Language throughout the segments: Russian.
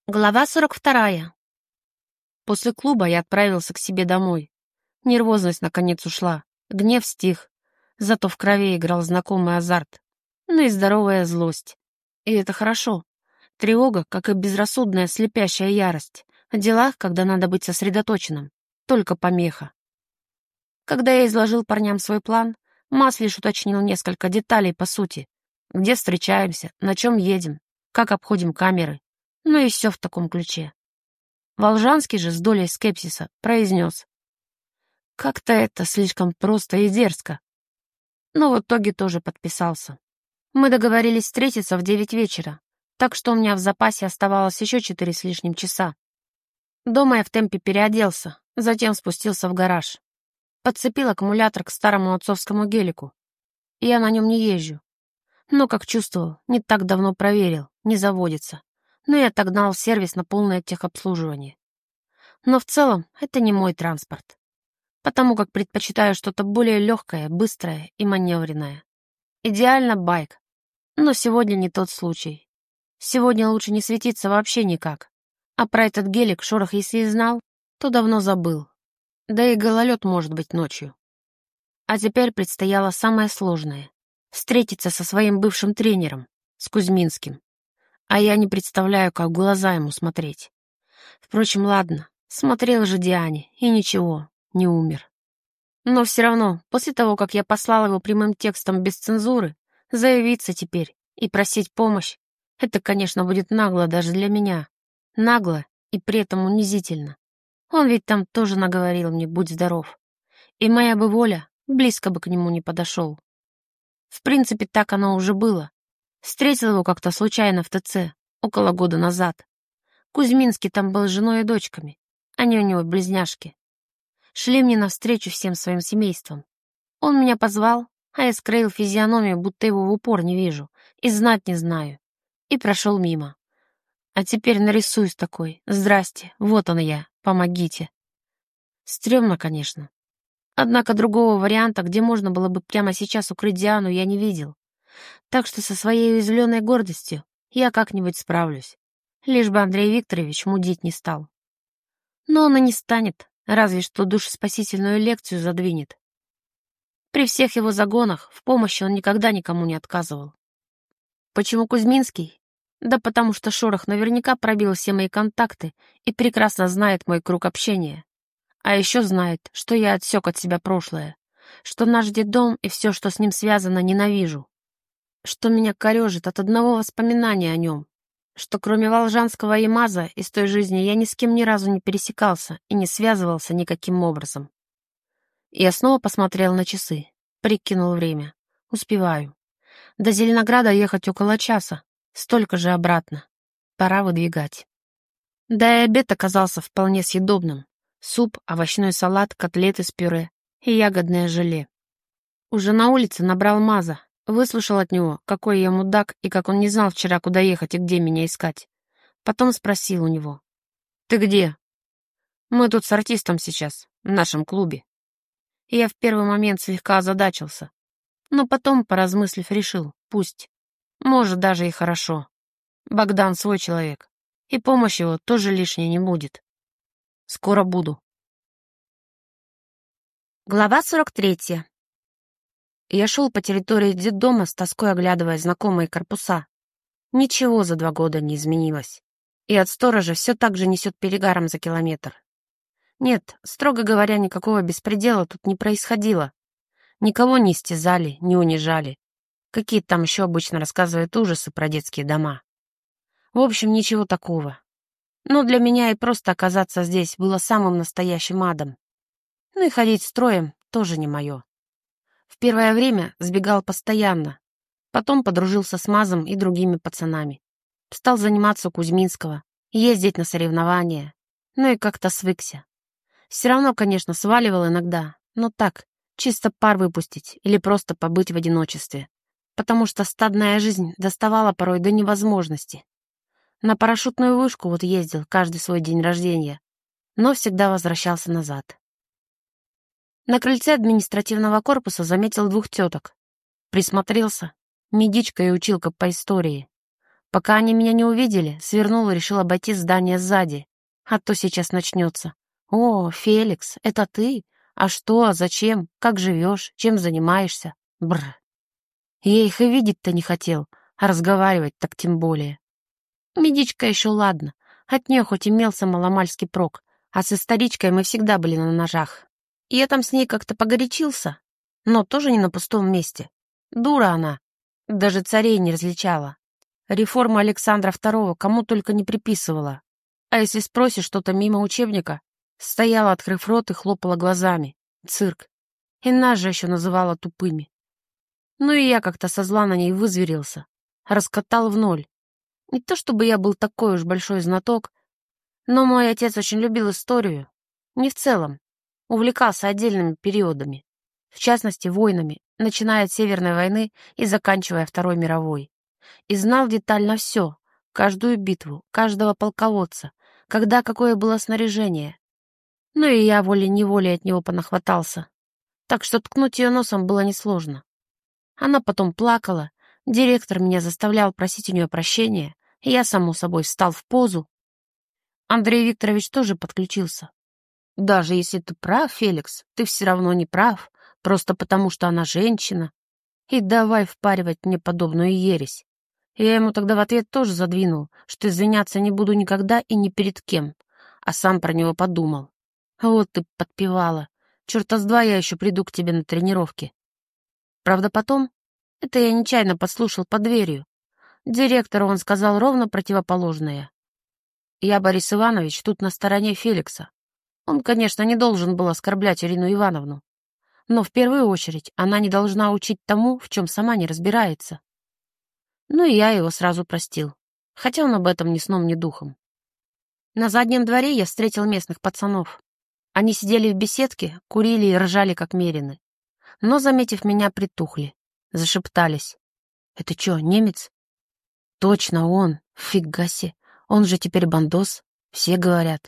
Глава 42. После клуба я отправился к себе домой. Нервозность наконец ушла, гнев стих, зато в крови играл знакомый азарт, ну и здоровая злость. И это хорошо. Тревога, как и безрассудная слепящая ярость. В делах, когда надо быть сосредоточенным, только помеха. Когда я изложил парням свой план, Мас лишь уточнил несколько деталей по сути. Где встречаемся, на чем едем, как обходим камеры. Ну и все в таком ключе. Волжанский же с долей скепсиса произнес: «Как-то это слишком просто и дерзко». Но в итоге тоже подписался. Мы договорились встретиться в 9 вечера, так что у меня в запасе оставалось еще 4 с лишним часа. Дома я в темпе переоделся, затем спустился в гараж. Подцепил аккумулятор к старому отцовскому гелику. Я на нем не езжу. Но, как чувствовал, не так давно проверил, не заводится. Но я отогнал в сервис на полное техобслуживание. Но в целом это не мой транспорт, потому как предпочитаю что-то более легкое, быстрое и маневренное. Идеально байк, но сегодня не тот случай. Сегодня лучше не светиться вообще никак. А про этот гелик Шорох если и знал, то давно забыл. Да и гололед может быть ночью. А теперь предстояло самое сложное — встретиться со своим бывшим тренером, с Кузьминским. А я не представляю, как в глаза ему смотреть. Впрочем, ладно, смотрел же Диане, и ничего, не умер. Но все равно, после того, как я послал его прямым текстом без цензуры, заявиться теперь и просить помощь, это, конечно, будет нагло даже для меня. Нагло и при этом унизительно. Он ведь там тоже наговорил мне «будь здоров». И моя бы воля близко бы к нему не подошел. В принципе, так оно уже было. Встретил его как-то случайно в ТЦ, около года назад. Кузьминский там был с женой и дочками. Они у него близняшки. Шли мне навстречу всем своим семейством. Он меня позвал, а я скроил физиономию, будто его в упор не вижу, и знать не знаю. И прошел мимо. А теперь нарисуюсь такой: «Здрасте, вот он я, помогите». Стремно, конечно. Однако другого варианта, где можно было бы прямо сейчас укрыть Диану, я не видел. Так что со своей уязвленной гордостью я как-нибудь справлюсь. Лишь бы Андрей Викторович мудить не стал. Но он и не станет, разве что душеспасительную лекцию задвинет. При всех его загонах в помощи он никогда никому не отказывал. Почему Кузьминский? Да потому что Шорох наверняка пробил все мои контакты и прекрасно знает мой круг общения. А еще знает, что я отсек от себя прошлое, что наш детдом и все, что с ним связано, ненавижу, что меня корежит от одного воспоминания о нем, что кроме Волжанского и Маза из той жизни я ни с кем ни разу не пересекался и не связывался никаким образом. Я снова посмотрел на часы, прикинул время. Успеваю. До Зеленограда ехать около часа, столько же обратно. Пора выдвигать. Да и обед оказался вполне съедобным. Суп, овощной салат, котлеты с пюре и ягодное желе. Уже на улице набрал Маза, выслушал от него, какой я мудак и как он не знал вчера, куда ехать и где меня искать. Потом спросил у него: «Ты где?» «Мы тут с артистом сейчас, в нашем клубе». И я в первый момент слегка озадачился, но потом, поразмыслив, решил: пусть. Может, даже и хорошо. Богдан свой человек, и помощь его тоже лишней не будет. Скоро буду. Глава 43. Я шел по территории детдома с тоской, оглядывая знакомые корпуса. Ничего за 2 года не изменилось. И от сторожа все так же несет перегаром за километр. Нет, строго говоря, никакого беспредела тут не происходило. Никого не истязали, не унижали. Какие там еще обычно рассказывают ужасы про детские дома. В общем, ничего такого. Но для меня и просто оказаться здесь было самым настоящим адом. Ну и ходить строем тоже не мое. В первое время сбегал постоянно. Потом подружился с Мазом и другими пацанами. Стал заниматься у Кузьминского, ездить на соревнования. Ну и как-то свыкся. Все равно, конечно, сваливал иногда, но так, чисто пар выпустить или просто побыть в одиночестве. Потому что стадная жизнь доставала порой до невозможности. На парашютную вышку вот ездил каждый свой день рождения, но всегда возвращался назад. На крыльце административного корпуса заметил 2 теток. Присмотрелся. Медичка и училка по истории. Пока они меня не увидели, свернул и решил обойти здание сзади. А то сейчас начнется. «О, Феликс, это ты? А что, зачем? Как живешь? Чем занимаешься?» Бррр. Я их и видеть-то не хотел, а разговаривать так тем более. Медичка еще ладно. От нее хоть имелся маломальский прок, а с историчкой мы всегда были на ножах. И я там с ней как-то погорячился, но тоже не на пустом месте. Дура она, даже царей не различала. Реформа Александра II кому только не приписывала. А если спросишь что-то мимо учебника, стояла, открыв рот, и хлопала глазами. Цирк. И нас же еще называла тупыми. Ну и я как-то со зла на ней вызверился. Раскатал в ноль. Не то чтобы я был такой уж большой знаток, но мой отец очень любил историю. Не в целом. Увлекался отдельными периодами. В частности, войнами, начиная от Северной войны и заканчивая Второй мировой. И знал детально все. Каждую битву, каждого полководца, когда какое было снаряжение. Ну и я волей-неволей от него понахватался. Так что ткнуть ее носом было несложно. Она потом плакала, директор меня заставлял просить у нее прощения, и я, само собой, встал в позу. Андрей Викторович тоже подключился. Даже если ты прав, Феликс, ты все равно не прав, просто потому что она женщина. И давай впаривать мне подобную ересь. Я ему тогда в ответ тоже задвинул, что извиняться не буду никогда и ни перед кем, а сам про него подумал. Вот ты подпевала. Черта с два я еще приду к тебе на тренировки. Правда, потом, это я нечаянно подслушал под дверью, директору он сказал ровно противоположное. Я, Борис Иванович, тут на стороне Феликса. Он, конечно, не должен был оскорблять Ирину Ивановну. Но в первую очередь она не должна учить тому, в чем сама не разбирается. Ну и я его сразу простил, хотя он об этом ни сном, ни духом. На заднем дворе я встретил местных пацанов. Они сидели в беседке, курили и ржали, как мерины. Но, заметив меня, притухли, зашептались. «Это что, немец?» «Точно он! Фига себе! Он же теперь бандос, все говорят».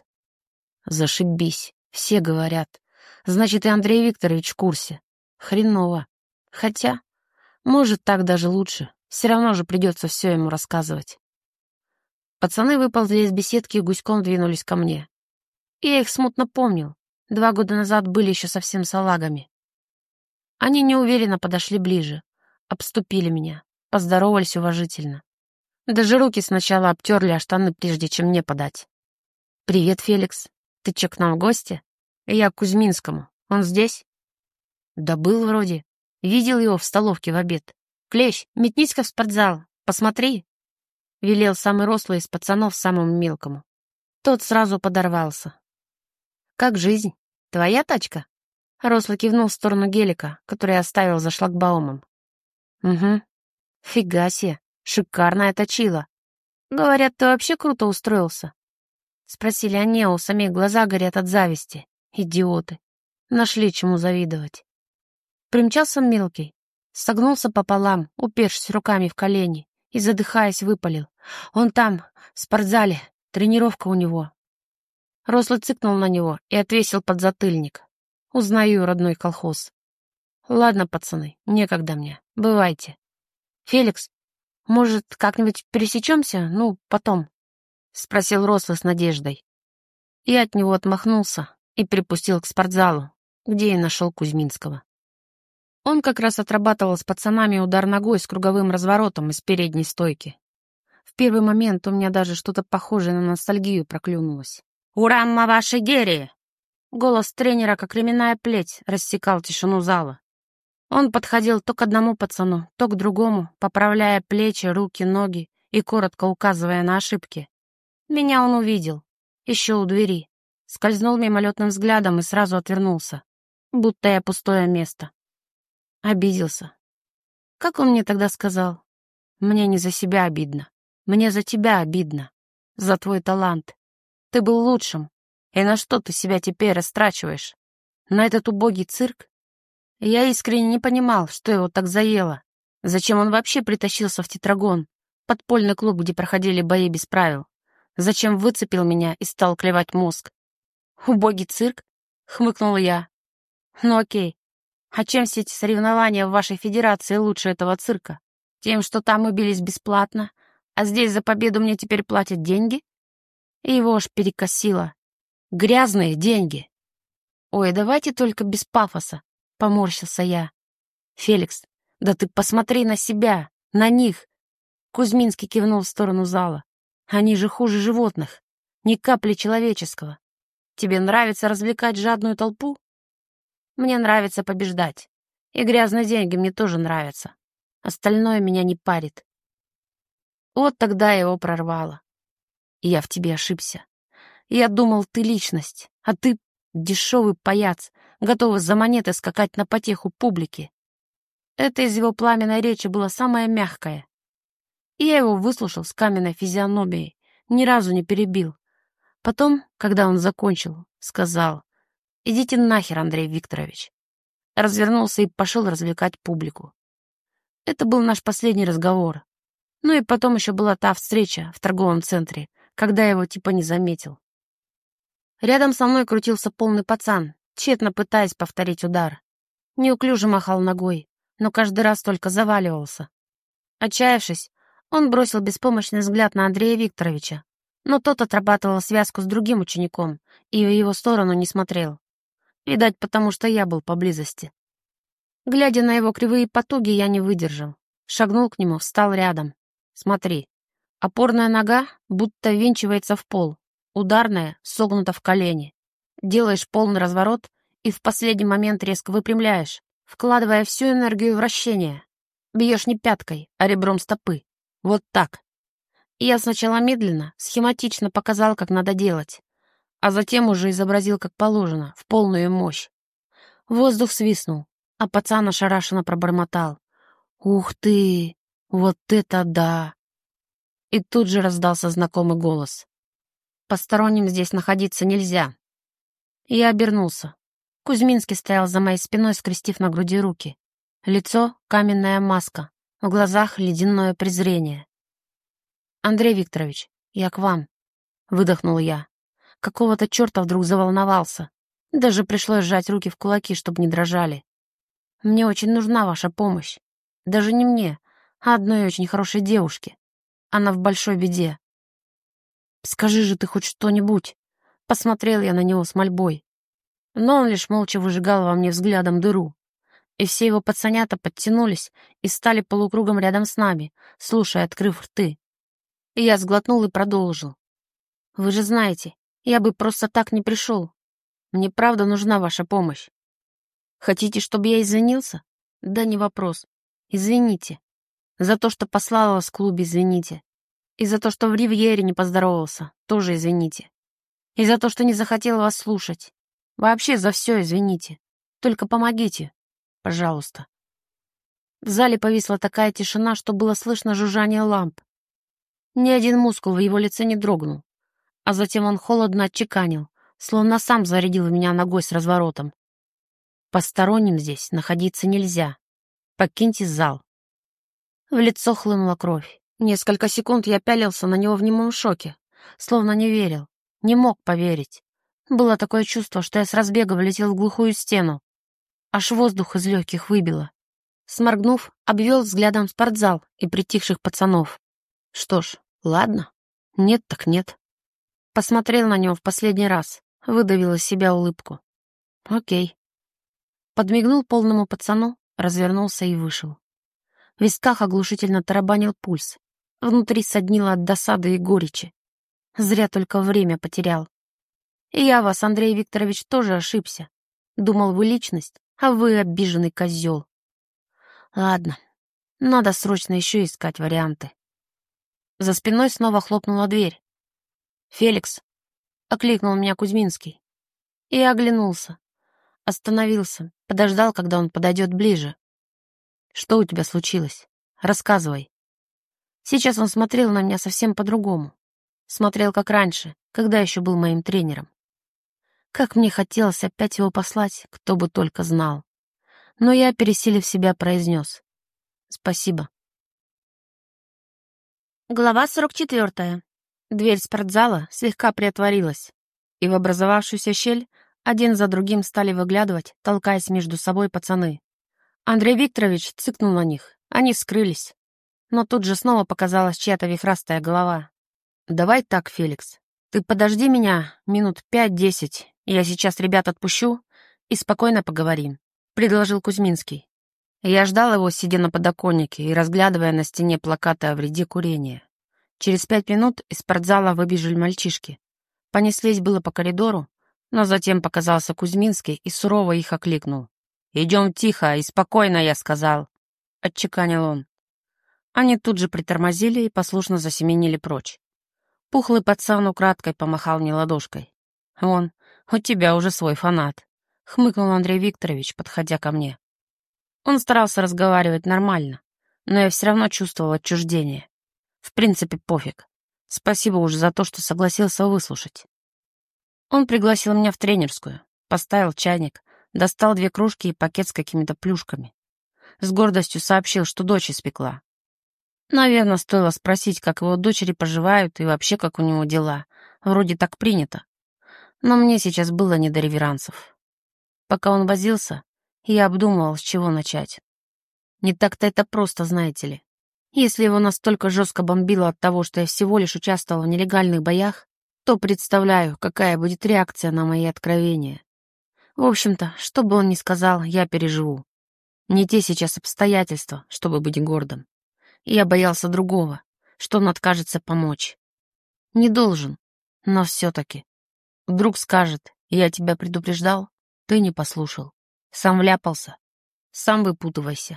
«Зашибись, все говорят. Значит, и Андрей Викторович в курсе. Хреново. Хотя, может, так даже лучше. Все равно же придется все ему рассказывать». Пацаны выползли из беседки и гуськом двинулись ко мне. Я их смутно помнил. 2 года назад были еще совсем салагами. Они неуверенно подошли ближе, обступили меня, поздоровались уважительно. Даже руки сначала обтерли о штаны, прежде чем мне подать. «Привет, Феликс. Ты че, к нам в гости?» «Я к Кузьминскому. Он здесь?» «Да был вроде. Видел его в столовке в обед. Клещ, метнись-ка в спортзал. Посмотри!» Велел самый рослый из пацанов самому мелкому. Тот сразу подорвался. «Как жизнь? Твоя тачка?» Рослый кивнул в сторону гелика, который оставил за шлагбаумом. «Угу. Фига себе, шикарная точила. Говорят, ты вообще круто устроился?» Спросили они, а у самих глаза горят от зависти. Идиоты. Нашли чему завидовать. Примчался мелкий. Согнулся пополам, упершись руками в колени, и, задыхаясь, выпалил. «Он там, в спортзале, тренировка у него». Рослый цыкнул на него и отвесил подзатыльник. Узнаю родной колхоз. «Ладно, пацаны, некогда мне. Бывайте. Феликс, может, как-нибудь пересечемся? Ну, потом?» — спросил Рослый с надеждой. Я от него отмахнулся и припустил к спортзалу, где и нашел Кузьминского. Он как раз отрабатывал с пацанами удар ногой с круговым разворотом из передней стойки. В первый момент у меня даже что-то похожее на ностальгию проклюнулось. «Урамма ваши герии!» Голос тренера, как ременная плеть, рассекал тишину зала. Он подходил то к одному пацану, то к другому, поправляя плечи, руки, ноги и коротко указывая на ошибки. Меня он увидел, еще у двери, скользнул мимолетным взглядом и сразу отвернулся, будто я пустое место. Обиделся. Как он мне тогда сказал? «Мне не за себя обидно, мне за тебя обидно, за твой талант. Ты был лучшим. И на что ты себя теперь растрачиваешь? На этот убогий цирк?» Я искренне не понимал, что его так заело. Зачем он вообще притащился в Тетрагон, подпольный клуб, где проходили бои без правил? Зачем выцепил меня и стал клевать мозг? «Убогий цирк?» — хмыкнул я. «Ну окей. А чем все эти соревнования в вашей федерации лучше этого цирка? Тем, что там мы бились бесплатно, А здесь за победу мне теперь платят деньги? И его аж перекосило. Грязные деньги. Ой, давайте только без пафоса, поморщился я. Феликс, да ты посмотри на себя, на них. Кузьминский кивнул в сторону зала. Они же хуже животных. Ни капли человеческого. Тебе нравится развлекать жадную толпу? Мне нравится побеждать. И грязные деньги мне тоже нравятся. Остальное меня не парит. Вот тогда его прорвало. И я в тебе ошибся. Я думал, ты личность, а ты дешевый паяц, готовый за монеты скакать на потеху публики. Это из его пламенной речи было самое мягкое. И я его выслушал с каменной физиономией, ни разу не перебил. Потом, когда он закончил, сказал: «Идите нахер, Андрей Викторович». Развернулся и пошел развлекать публику. Это был наш последний разговор. Ну и потом еще была та встреча в торговом центре, когда я его типа не заметил. Рядом со мной крутился полный пацан, тщетно пытаясь повторить удар. Неуклюже махал ногой, но каждый раз только заваливался. Отчаявшись, он бросил беспомощный взгляд на Андрея Викторовича, но тот отрабатывал связку с другим учеником и в его сторону не смотрел. Видать, потому что я был поблизости. Глядя на его кривые потуги, я не выдержал. Шагнул к нему, встал рядом. Смотри, опорная нога будто ввинчивается в пол, ударная согнута в колени. Делаешь полный разворот и в последний момент резко выпрямляешь, вкладывая всю энергию вращения. Бьешь не пяткой, а ребром стопы. Вот так. И я сначала медленно, схематично показал, как надо делать, а затем уже изобразил, как положено, в полную мощь. Воздух свистнул, а пацан ошарашенно пробормотал: «Ух ты! Вот это да!» И тут же раздался знакомый голос: «Посторонним здесь находиться нельзя». Я обернулся. Кузьминский стоял за моей спиной, скрестив на груди руки. Лицо — каменная маска, в глазах ледяное презрение. «Андрей Викторович, я к вам», — выдохнул я. Какого-то черта вдруг заволновался. Даже пришлось сжать руки в кулаки, чтобы не дрожали. «Мне очень нужна ваша помощь. Даже не мне, а одной очень хорошей девушке. Она в большой беде». «Скажи же ты хоть что-нибудь!» Посмотрел я на него с мольбой. Но он лишь молча выжигал во мне взглядом дыру. И все его пацанята подтянулись и стали полукругом рядом с нами, слушая, открыв рты. И я сглотнул и продолжил. «Вы же знаете, я бы просто так не пришел. Мне правда нужна ваша помощь. Хотите, чтобы я извинился? Да не вопрос. Извините. За то, что послал вас в клубе, извините. И за то, что в Ривьере не поздоровался, тоже извините. И за то, что не захотел вас слушать. Вообще за все извините. Только помогите, пожалуйста». В зале повисла такая тишина, что было слышно жужжание ламп. Ни один мускул в его лице не дрогнул. А затем он холодно отчеканил, словно сам зарядил в меня ногой с разворотом: «Посторонним здесь находиться нельзя. Покиньте зал». В лицо хлынула кровь. Несколько секунд я пялился на него в немом шоке, словно не верил, не мог поверить. Было такое чувство, что я с разбега влетел в глухую стену. Аж воздух из легких выбило. Сморгнув, обвел взглядом спортзал и притихших пацанов. Что ж, ладно. Нет так нет. Посмотрел на него в последний раз, выдавил из себя улыбку. Окей. Подмигнул полному пацану, развернулся и вышел. В висках оглушительно тарабанил пульс. Внутри соднило от досады и горечи. Зря только время потерял. И я вас, Андрей Викторович, тоже ошибся. Думал, вы личность, а вы обиженный козел. Ладно, надо срочно еще искать варианты. За спиной снова хлопнула дверь. «Феликс!» — окликнул меня Кузьминский. И я оглянулся. Остановился, подождал, когда он подойдет ближе. «Что у тебя случилось? Рассказывай». Сейчас он смотрел на меня совсем по-другому. Смотрел как раньше, когда еще был моим тренером. Как мне хотелось опять его послать, кто бы только знал. Но я, пересилив себя, произнес: «Спасибо». Глава 44. Дверь спортзала слегка приотворилась, и в образовавшуюся щель один за другим стали выглядывать, толкаясь между собой пацаны. Андрей Викторович цыкнул на них, они скрылись. но тут же снова показалась чья-то вихрастая голова. «Давай так, Феликс. Ты подожди меня минут 5-10. Я сейчас ребят отпущу и спокойно поговорим», — предложил Кузьминский. Я ждал его, сидя на подоконнике и разглядывая на стене плакаты о вреде курения. Через 5 минут из спортзала выбежали мальчишки. Понеслись было по коридору, но затем показался Кузьминский и сурово их окликнул. «Идем тихо и спокойно, я сказал», — отчеканил он. Они тут же притормозили и послушно засеменили прочь. Пухлый пацан украдкой помахал мне ладошкой. «Вон, у тебя уже свой фанат», — хмыкнул Андрей Викторович, подходя ко мне. Он старался разговаривать нормально, но я все равно чувствовал отчуждение. В принципе, пофиг. Спасибо уже за то, что согласился выслушать. Он пригласил меня в тренерскую, поставил чайник, достал 2 кружки и пакет с какими-то плюшками. С гордостью сообщил, что дочь испекла. Наверное, стоило спросить, как его дочери поживают и вообще, как у него дела. Вроде так принято. Но мне сейчас было не до реверансов. Пока он возился, я обдумывал, с чего начать. Не так-то это просто, знаете ли. Если его настолько жестко бомбило от того, что я всего лишь участвовал в нелегальных боях, то представляю, какая будет реакция на мои откровения. В общем-то, что бы он ни сказал, я переживу. Не те сейчас обстоятельства, чтобы быть гордым. Я боялся другого, что он откажется помочь. Не должен, но все-таки. Вдруг скажет: «Я тебя предупреждал, ты не послушал. Сам вляпался, сам выпутывайся».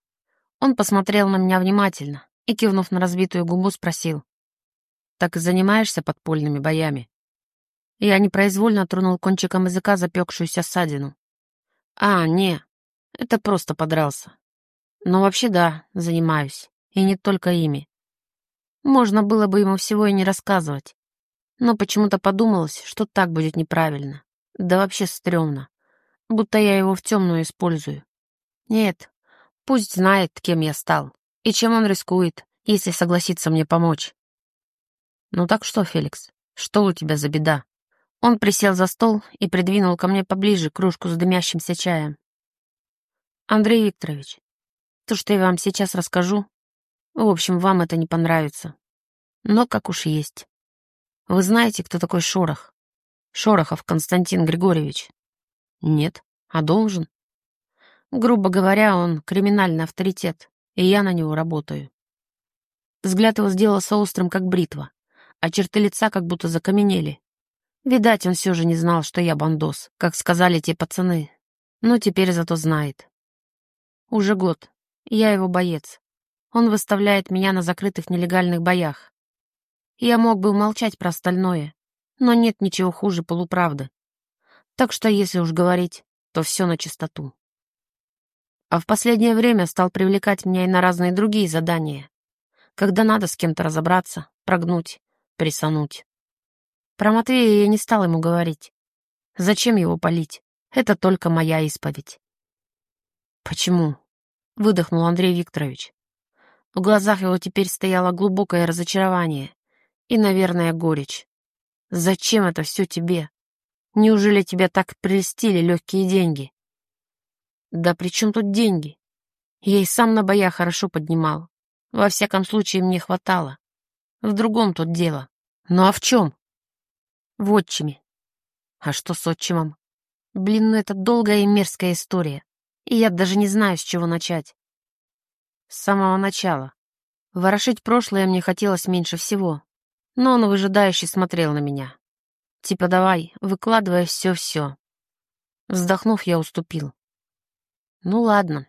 Он посмотрел на меня внимательно и, кивнув на разбитую губу, спросил: «Так и занимаешься подпольными боями?» Я непроизвольно тронул кончиком языка запекшуюся ссадину. «А, не, это просто подрался. Но вообще да, занимаюсь. И не только ими». Можно было бы ему всего и не рассказывать. Но почему-то подумалось, что так будет неправильно. Да вообще стрёмно. Будто я его в темную использую. Нет, пусть знает, кем я стал. И чем он рискует, если согласится мне помочь. «Ну так что, Феликс, что у тебя за беда?» Он присел за стол и придвинул ко мне поближе кружку с дымящимся чаем. «Андрей Викторович, то, что я вам сейчас расскажу, в общем, вам это не понравится. Но как уж есть. Вы знаете, кто такой Шорох? Шорохов Константин Григорьевич?» «Нет. А должен?» «Грубо говоря, он криминальный авторитет, и я на него работаю». Взгляд его сделался острым, как бритва, а черты лица как будто закаменели. Видать, он все же не знал, что я бандос, как сказали те пацаны. Но теперь зато знает. Уже год. Я его боец. Он выставляет меня на закрытых нелегальных боях. Я мог бы умолчать про остальное, но нет ничего хуже полуправды. Так что, если уж говорить, то все на чистоту. А в последнее время стал привлекать меня и на разные другие задания, когда надо с кем-то разобраться, прогнуть, прессануть. Про Матвея я не стал ему говорить. Зачем его палить? Это только моя исповедь. «Почему?» — выдохнул Андрей Викторович. В глазах его теперь стояло глубокое разочарование и, наверное, горечь. «Зачем это все тебе? Неужели тебя так прельстили легкие деньги?» «Да при чем тут деньги? Я и сам на боя хорошо поднимал. Во всяком случае, мне хватало. В другом тут дело. Ну а в чем?» «В отчиме». «А что с отчимом?» «Блин, ну это долгая и мерзкая история, и я даже не знаю, с чего начать». С самого начала. Ворошить прошлое мне хотелось меньше всего, но он выжидающе смотрел на меня. Типа давай, выкладывай все-все. Вздохнув, я уступил. Ну ладно.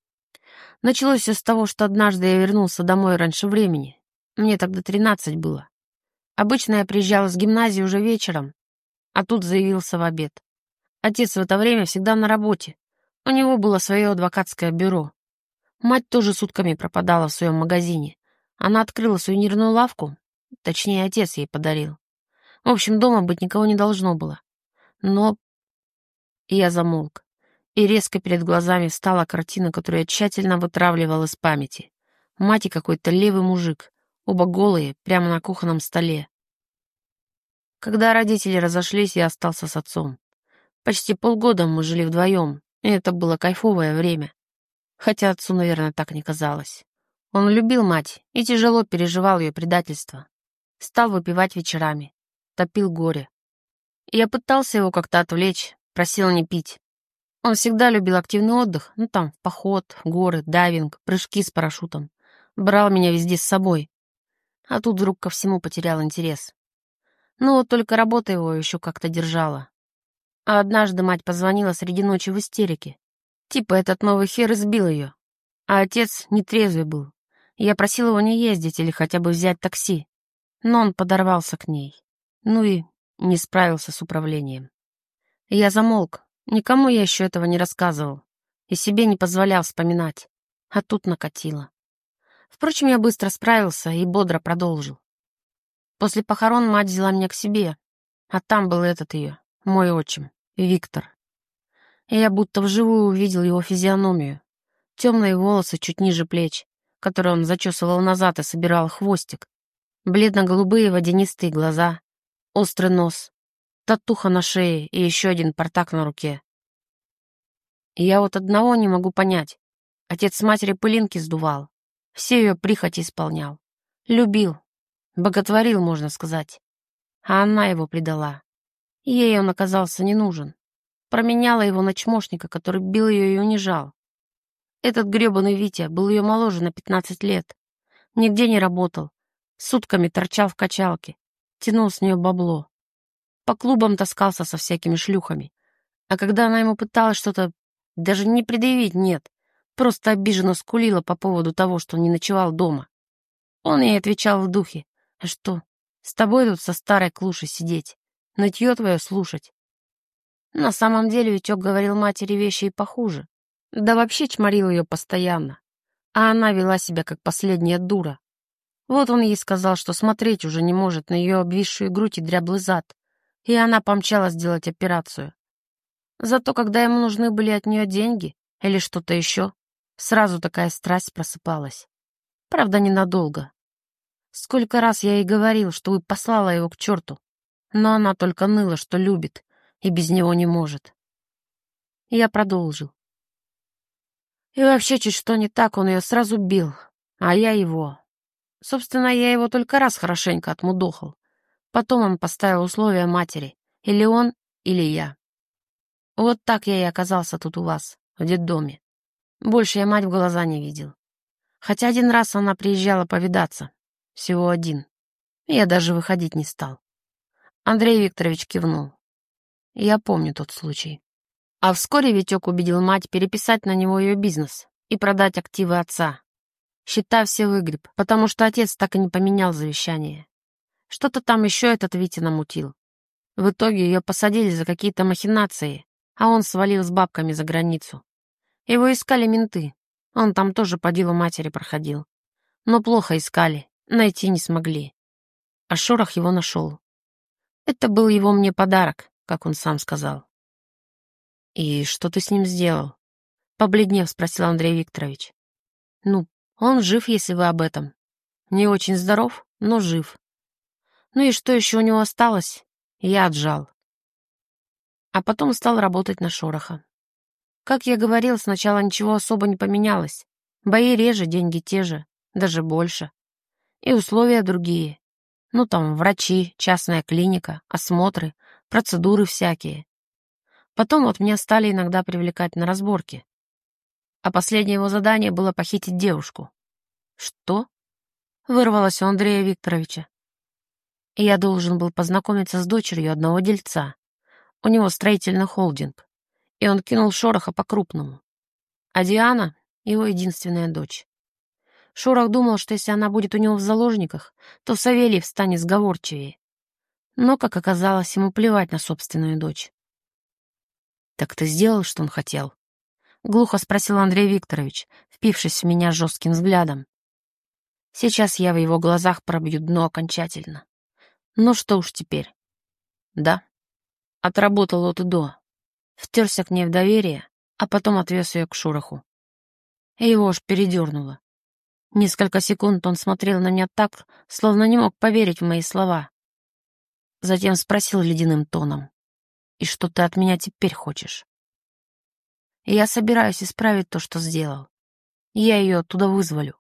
Началось все с того, что однажды я вернулся домой раньше времени. Мне тогда 13 было. Обычно я приезжала с гимназии уже вечером, а тут заявился в обед. Отец в это время всегда на работе. У него было свое адвокатское бюро. Мать тоже сутками пропадала в своем магазине. Она открыла сувенирную лавку, точнее, отец ей подарил. В общем, дома быть никого не должно было. Но я замолк, и резко перед глазами встала картина, которую я тщательно вытравливал из памяти. Мать и какой-то левый мужик, оба голые, прямо на кухонном столе. Когда родители разошлись, я остался с отцом. Почти полгода мы жили вдвоем, и это было кайфовое время. Хотя отцу, наверное, так не казалось. Он любил мать и тяжело переживал ее предательство. Стал выпивать вечерами, топил горе. Я пытался его как-то отвлечь, просил не пить. Он всегда любил активный отдых, там, поход, горы, дайвинг, прыжки с парашютом. Брал меня везде с собой. А тут вдруг ко всему потерял интерес. Вот только работа его еще как-то держала. А однажды мать позвонила среди ночи в истерике. Типа этот новый хер избил ее. А отец нетрезвый был. Я просил его не ездить или хотя бы взять такси. Но он подорвался к ней. И не справился с управлением. Я замолк. Никому я еще этого не рассказывал. И себе не позволял вспоминать. А тут накатило. Впрочем, я быстро справился и бодро продолжил. После похорон мать взяла меня к себе. А там был этот ее, мой отчим, Виктор. И я будто вживую увидел его физиономию. Темные волосы чуть ниже плеч, которые он зачесывал назад и собирал хвостик. Бледно-голубые водянистые глаза, острый нос, татуха на шее и еще один портак на руке. И я одного не могу понять. Отец с матери пылинки сдувал, все ее прихоти исполнял. Любил, боготворил, можно сказать. А она его предала. Ей он оказался не нужен. Променяла его на чмошника, который бил ее и унижал. Этот гребаный Витя был ее моложе на 15 лет. Нигде не работал. Сутками торчал в качалке. Тянул с нее бабло. По клубам таскался со всякими шлюхами. А когда она ему пыталась что-то даже не предъявить, нет, просто обиженно скулила по поводу того, что он не ночевал дома. Он ей отвечал в духе: «А что, с тобой тут со старой клушей сидеть, нытье твое слушать?» На самом деле Витек говорил матери вещи и похуже. Да вообще чморил ее постоянно. А она вела себя как последняя дура. Вот он ей сказал, что смотреть уже не может на ее обвисшую грудь и дряблый зад, и она помчалась делать операцию. Зато когда ему нужны были от нее деньги или что-то еще, сразу такая страсть просыпалась. Правда, ненадолго. Сколько раз я ей говорил, что вы послала его к черту, но она только ныла, что любит, и без него не может. Я продолжил. И вообще, чуть что не так, он ее сразу бил, а я его. Собственно, я его только раз хорошенько отмудохал. Потом он поставил условия матери. Или он, или я. Вот так я и оказался тут у вас, в детдоме. Больше я мать в глаза не видел. Хотя один раз она приезжала повидаться. Всего один. Я даже выходить не стал. Андрей Викторович кивнул. Я помню тот случай. А вскоре Витек убедил мать переписать на него ее бизнес и продать активы отца. Счета все выгреб, потому что отец так и не поменял завещание. Что-то там еще этот Витя намутил. В итоге ее посадили за какие-то махинации, а он свалил с бабками за границу. Его искали менты. Он там тоже по делу матери проходил. Но плохо искали, найти не смогли. А Шорох его нашел. Это был его мне подарок, как он сам сказал. «И что ты с ним сделал?» Побледнев, спросил Андрей Викторович. Он жив, если вы об этом. Не очень здоров, но жив. И что еще у него осталось? Я отжал. А потом стал работать на Шороха. Как я говорил, сначала ничего особо не поменялось. Бои реже, деньги те же, даже больше. И условия другие. Там врачи, частная клиника, осмотры, процедуры всякие. Потом меня стали иногда привлекать на разборки. А последнее его задание было похитить девушку. «Что?» — вырвалось у Андрея Викторовича. Я должен был познакомиться с дочерью одного дельца. У него строительный холдинг. И он кинул Шороха по-крупному. А Диана — его единственная дочь. Шорох думал, что если она будет у него в заложниках, то Савельев станет сговорчивее. Но, как оказалось, ему плевать на собственную дочь. «Так ты сделал, что он хотел?» — глухо спросил Андрей Викторович, впившись в меня жестким взглядом. Сейчас я в его глазах пробью дно окончательно. Что уж теперь. Да, отработал от и до. Втерся к ней в доверие, а потом отвез ее к Шороху. И его аж передернуло. Несколько секунд он смотрел на меня так, словно не мог поверить в мои слова. Затем спросил ледяным тоном: «И что ты от меня теперь хочешь?» «Я собираюсь исправить то, что сделал. Я ее оттуда вызволю.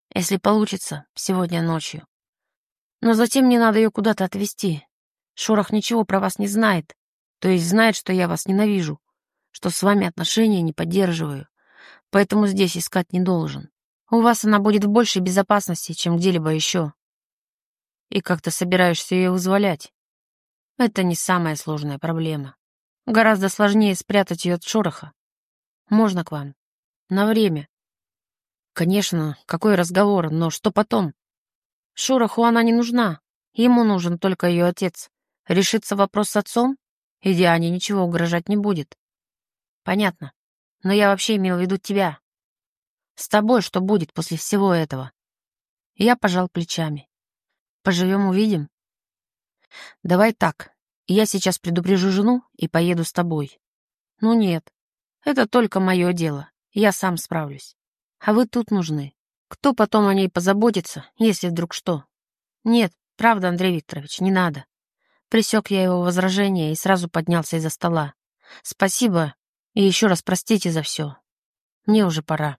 Если получится, сегодня ночью. Но затем мне надо ее куда-то отвезти. Шорох ничего про вас не знает. То есть знает, что я вас ненавижу, что с вами отношения не поддерживаю. Поэтому здесь искать не должен. У вас она будет в большей безопасности, чем где-либо еще. И как ты собираешься ее вызволять? Это не самая сложная проблема. Гораздо сложнее спрятать ее от шороха. Можно к вам? На время. Конечно, какой разговор, но что потом? Шороху она не нужна. Ему нужен только ее отец. Решится вопрос с отцом, и Диане ничего угрожать не будет. Понятно. Но я вообще имел в виду тебя. С тобой что будет после всего этого? Я пожал плечами. Поживем, увидим. Давай так. Я сейчас предупрежу жену и поеду с тобой. Ну нет, это только мое дело. Я сам справлюсь. А вы тут нужны. Кто потом о ней позаботится, если вдруг что? Нет, правда, Андрей Викторович, не надо. Пресек я его возражение и сразу поднялся из-за стола. Спасибо и еще раз простите за все. Мне уже пора.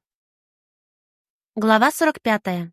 Глава 45.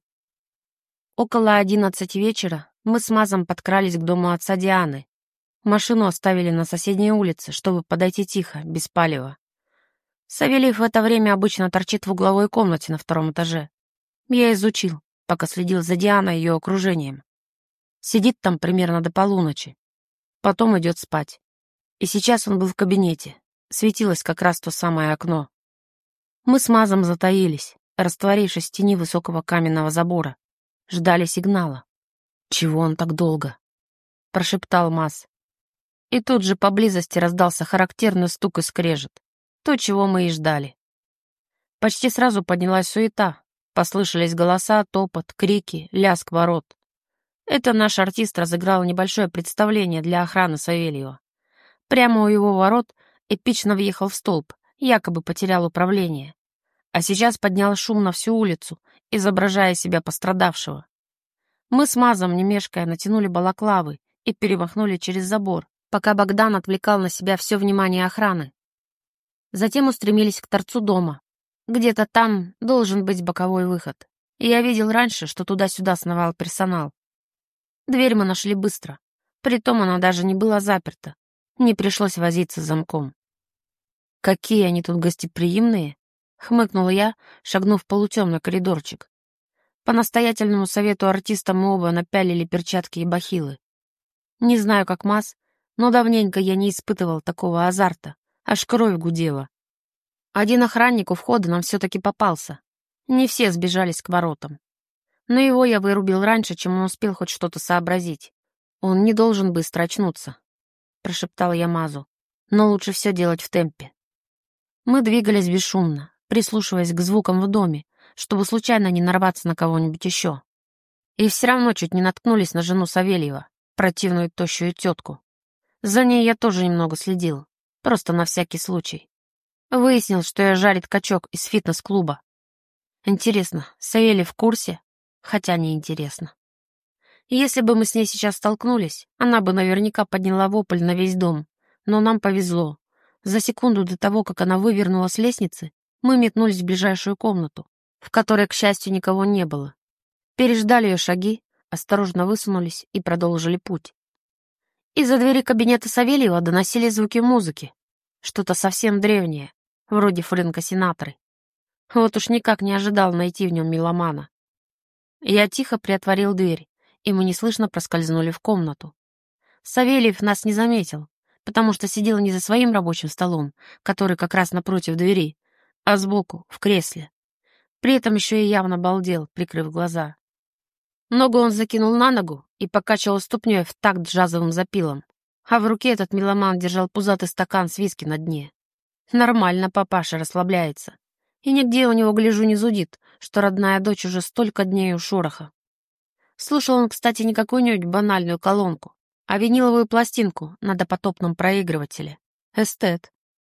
Около 11 вечера мы с Мазом подкрались к дому отца Дианы. Машину оставили на соседней улице, чтобы подойти тихо, без палева. Савельев в это время обычно торчит в угловой комнате на 2-м этаже. Я изучил, пока следил за Дианой и ее окружением. Сидит там примерно до полуночи. Потом идет спать. И сейчас он был в кабинете. Светилось как раз то самое окно. Мы с Мазом затаились, растворившись в тени высокого каменного забора. Ждали сигнала. «Чего он так долго?» — прошептал Маз. И тут же поблизости раздался характерный стук и скрежет. То, чего мы и ждали. Почти сразу поднялась суета. Послышались голоса, топот, крики, лязг ворот. Это наш артист разыграл небольшое представление для охраны Савельева. Прямо у его ворот эпично въехал в столб, якобы потерял управление. А сейчас поднял шум на всю улицу, изображая себя пострадавшего. Мы с Мазом, не мешкая, натянули балаклавы и перемахнули через забор, пока Богдан отвлекал на себя все внимание охраны. Затем устремились к торцу дома. Где-то там должен быть боковой выход. И я видел раньше, что туда-сюда сновал персонал. Дверь мы нашли быстро. Притом она даже не была заперта. Не пришлось возиться с замком. «Какие они тут гостеприимные!» — хмыкнул я, шагнув в полутемный коридорчик. По настоятельному совету артиста мы оба напялили перчатки и бахилы. Не знаю, как Маз, но давненько я не испытывал такого азарта, аж кровь гудела. Один охранник у входа нам все-таки попался. Не все сбежались к воротам. Но его я вырубил раньше, чем он успел хоть что-то сообразить. Он не должен быстро очнуться, прошептал я Мазу. Но лучше все делать в темпе. Мы двигались бесшумно, прислушиваясь к звукам в доме, чтобы случайно не нарваться на кого-нибудь еще. И все равно чуть не наткнулись на жену Савельева, противную тощую тетку. За ней я тоже немного следил, просто на всякий случай. Выяснил, что ее жарит качок из фитнес-клуба. Интересно, Савельев в курсе? Хотя не интересно. Если бы мы с ней сейчас столкнулись, она бы наверняка подняла вопль на весь дом. Но нам повезло. За секунду до того, как она вывернула с лестницы, мы метнулись в ближайшую комнату, в которой, к счастью, никого не было. Переждали ее шаги, осторожно высунулись и продолжили путь. Из-за двери кабинета Савельева доносились звуки музыки. Что-то совсем древнее, вроде Фрэнка Синатры. Вот уж никак не ожидал найти в нем меломана. Я тихо приотворил дверь, и мы неслышно проскользнули в комнату. Савельев нас не заметил, потому что сидел не за своим рабочим столом, который как раз напротив двери, а сбоку, в кресле. При этом еще и явно балдел, прикрыв глаза. Ногу он закинул на ногу и покачивал ступней в такт джазовым запилом, а в руке этот меломан держал пузатый стакан с виски на дне. Нормально папаша расслабляется. И нигде у него, гляжу, не зудит, что родная дочь уже столько дней у шороха. Слушал он, кстати, не какую-нибудь банальную колонку, а виниловую пластинку на допотопном проигрывателе. Эстет.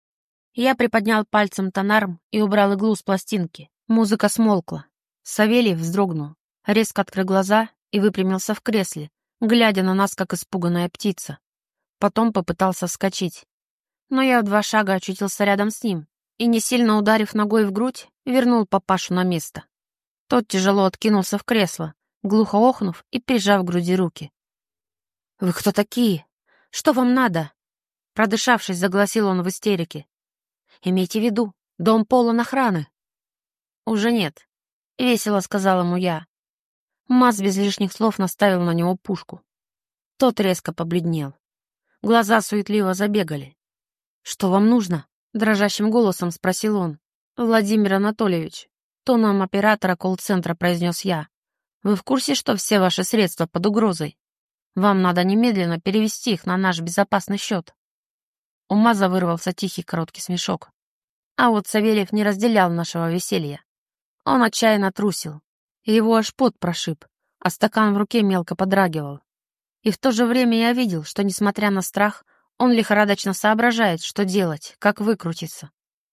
Я приподнял пальцем тонарм и убрал иглу с пластинки. Музыка смолкла. Савельев вздрогнул, резко открыл глаза и выпрямился в кресле, глядя на нас, как испуганная птица. Потом попытался вскочить. Но я в 2 шага очутился рядом с ним и, не сильно ударив ногой в грудь, вернул папашу на место. Тот тяжело откинулся в кресло, глухо охнув и прижав к груди руки. «Вы кто такие? Что вам надо?» Продышавшись, загласил он в истерике. «Имейте в виду, дом полон охраны». «Уже нет», — весело сказал ему я. Маз без лишних слов наставил на него пушку. Тот резко побледнел. Глаза суетливо забегали. «Что вам нужно?» — дрожащим голосом спросил он. «Владимир Анатольевич», — тоном оператора колл-центра произнес я. «Вы в курсе, что все ваши средства под угрозой? Вам надо немедленно перевести их на наш безопасный счет». У Маза вырвался тихий короткий смешок. А вот Савельев не разделял нашего веселья. Он отчаянно трусил. Его аж пот прошиб, а стакан в руке мелко подрагивал. И в то же время я видел, что, несмотря на страх, он лихорадочно соображает, что делать, как выкрутиться.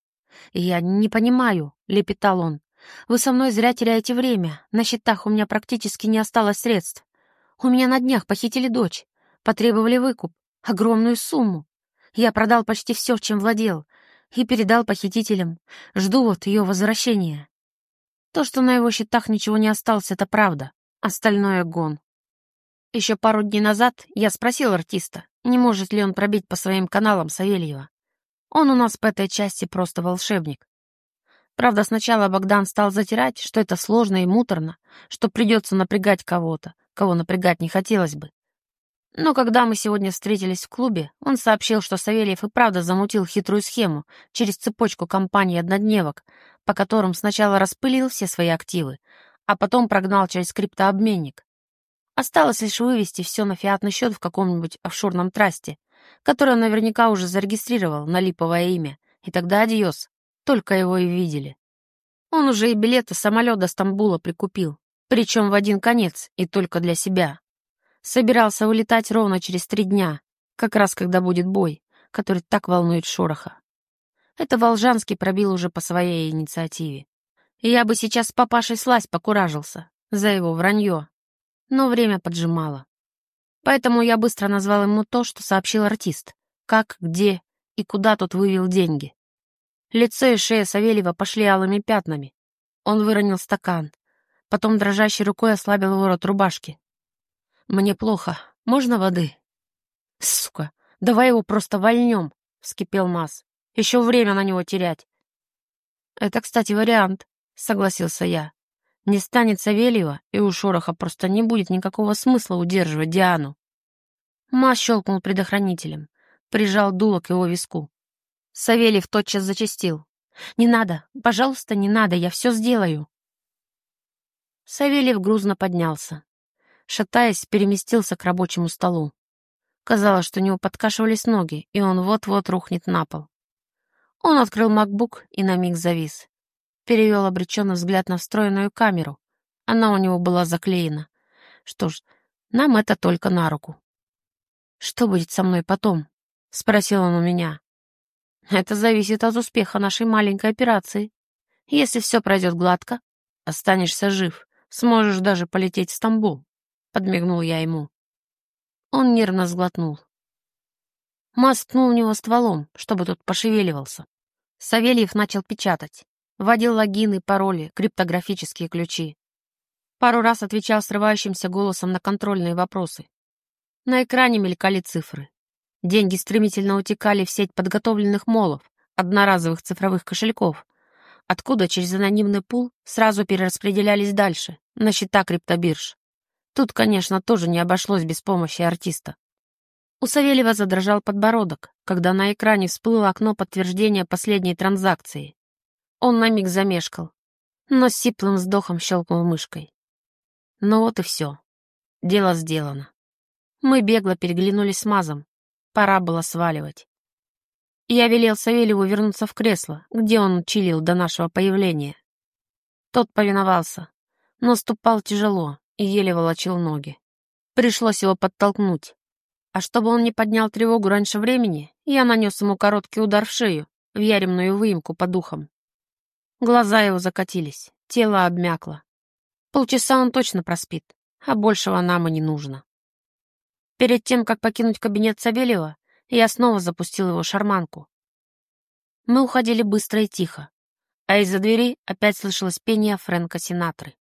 «Я не понимаю», — лепетал он. «Вы со мной зря теряете время. На счетах у меня практически не осталось средств. У меня на днях похитили дочь. Потребовали выкуп. Огромную сумму. Я продал почти все, чем владел, и передал похитителям. Жду вот ее возвращения». То, что на его счетах ничего не осталось, это правда. Остальное — гон. Еще пару дней назад я спросил артиста, не может ли он пробить по своим каналам Савельева. Он у нас по этой части просто волшебник. Правда, сначала Богдан стал затирать, что это сложно и муторно, что придется напрягать кого-то, кого напрягать не хотелось бы. Но когда мы сегодня встретились в клубе, он сообщил, что Савельев и правда замутил хитрую схему через цепочку компаний-однодневок, по которым сначала распылил все свои активы, а потом прогнал через криптообменник. Осталось лишь вывести все на фиатный счет в каком-нибудь офшорном трасте, который он наверняка уже зарегистрировал на липовое имя, и тогда адьос, только его и видели. Он уже и билеты самолет до Стамбула прикупил, причем в один конец и только для себя. Собирался улетать ровно через 3 дня, как раз когда будет бой, который так волнует Шороха. Это Волжанский пробил уже по своей инициативе. И я бы сейчас с папашей слазь покуражился за его вранье, но время поджимало. Поэтому я быстро назвал ему то, что сообщил артист, как, где и куда тот вывел деньги. Лицо и шея Савельева пошли алыми пятнами. Он выронил стакан, потом дрожащей рукой ослабил ворот рубашки. «Мне плохо. Можно воды?» «Сука, давай его просто вольнем», — вскипел Маз. «Еще время на него терять». «Это, кстати, вариант», — согласился я. «Не станет Савельева, и у Шороха просто не будет никакого смысла удерживать Диану». Маз щелкнул предохранителем, прижал дуло к его виску. Савельев тотчас зачастил. «Не надо, пожалуйста, не надо, я все сделаю». Савельев грузно поднялся. Шатаясь, переместился к рабочему столу. Казалось, что у него подкашивались ноги, и он вот-вот рухнет на пол. Он открыл MacBook и на миг завис. Перевел обреченный взгляд на встроенную камеру. Она у него была заклеена. Что ж, нам это только на руку. «Что будет со мной потом?» — спросил он у меня. «Это зависит от успеха нашей маленькой операции. Если все пройдет гладко, останешься жив, сможешь даже полететь в Стамбул», — подмигнул я ему. Он нервно сглотнул. Маз ткнул в него стволом, чтобы тот пошевеливался. Савельев начал печатать. Вводил логины, пароли, криптографические ключи. Пару раз отвечал срывающимся голосом на контрольные вопросы. На экране мелькали цифры. Деньги стремительно утекали в сеть подготовленных молов, одноразовых цифровых кошельков, откуда через анонимный пул сразу перераспределялись дальше, на счета криптобирж. Тут, конечно, тоже не обошлось без помощи артиста. У Савельева задрожал подбородок, когда на экране всплыло окно подтверждения последней транзакции. Он на миг замешкал, но с сиплым вздохом щелкнул мышкой. Ну вот и все. Дело сделано. Мы бегло переглянулись с Мазом. Пора было сваливать. Я велел Савельеву вернуться в кресло, где он чилил до нашего появления. Тот повиновался, но ступал тяжело и еле волочил ноги. Пришлось его подтолкнуть. А чтобы он не поднял тревогу раньше времени, я нанес ему короткий удар в шею, в яремную выемку под ухом. Глаза его закатились, тело обмякло. Полчаса он точно проспит, а большего нам и не нужно. Перед тем, как покинуть кабинет Савельева, я снова запустил его шарманку. Мы уходили быстро и тихо, а из-за двери опять слышалось пение Фрэнка Синатры.